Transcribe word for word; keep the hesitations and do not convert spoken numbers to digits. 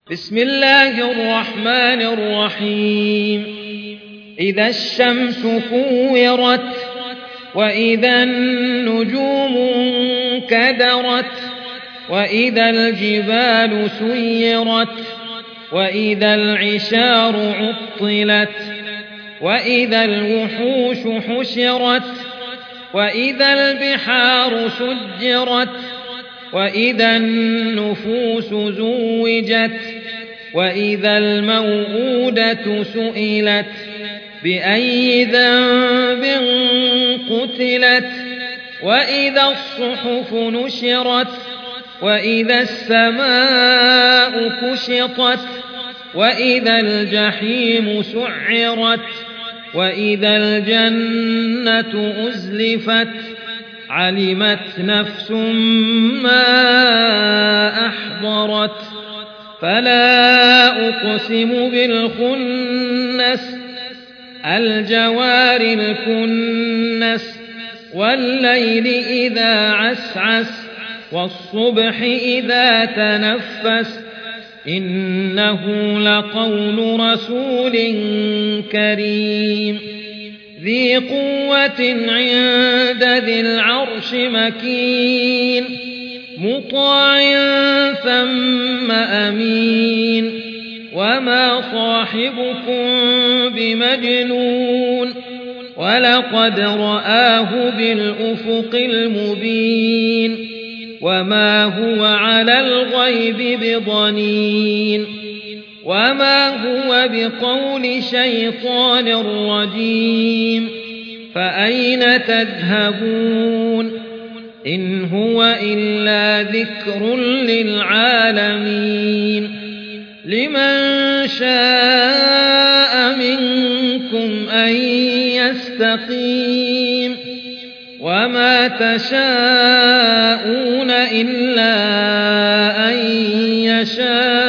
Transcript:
بسم الله الرحمن الرحيم إذا الشمس كورت وإذا النجوم انكدرت وإذا الجبال سيرت وإذا العشار عطلت وإذا الوحوش حشرت وإذا البحار سجرت وإذا النفوس زوجت وإذا الموءودة سئلت بأي ذنب قتلت وإذا الصحف نشرت وإذا السماء كشطت وإذا الجحيم سعرت وإذا الجنة أزلفت علمت نفس ما أحضرت فلا أقسم بالخنس الجوار الكنس والليل إذا عسعس والصبح إذا تنفس إنه لقول رسول كريم ذي قوة عند ذي العرش مكين مطاع ثم أمين وما صاحبكم بمجنون ولقد رآه بالأفق المبين وما هو على الغيب بضنين وما هو بقول شيطان رجيم فأين تذهبون إن هو إلا ذكر للعالمين لمن شاء منكم أن يستقيم وما تشاءون إلا أن يشاء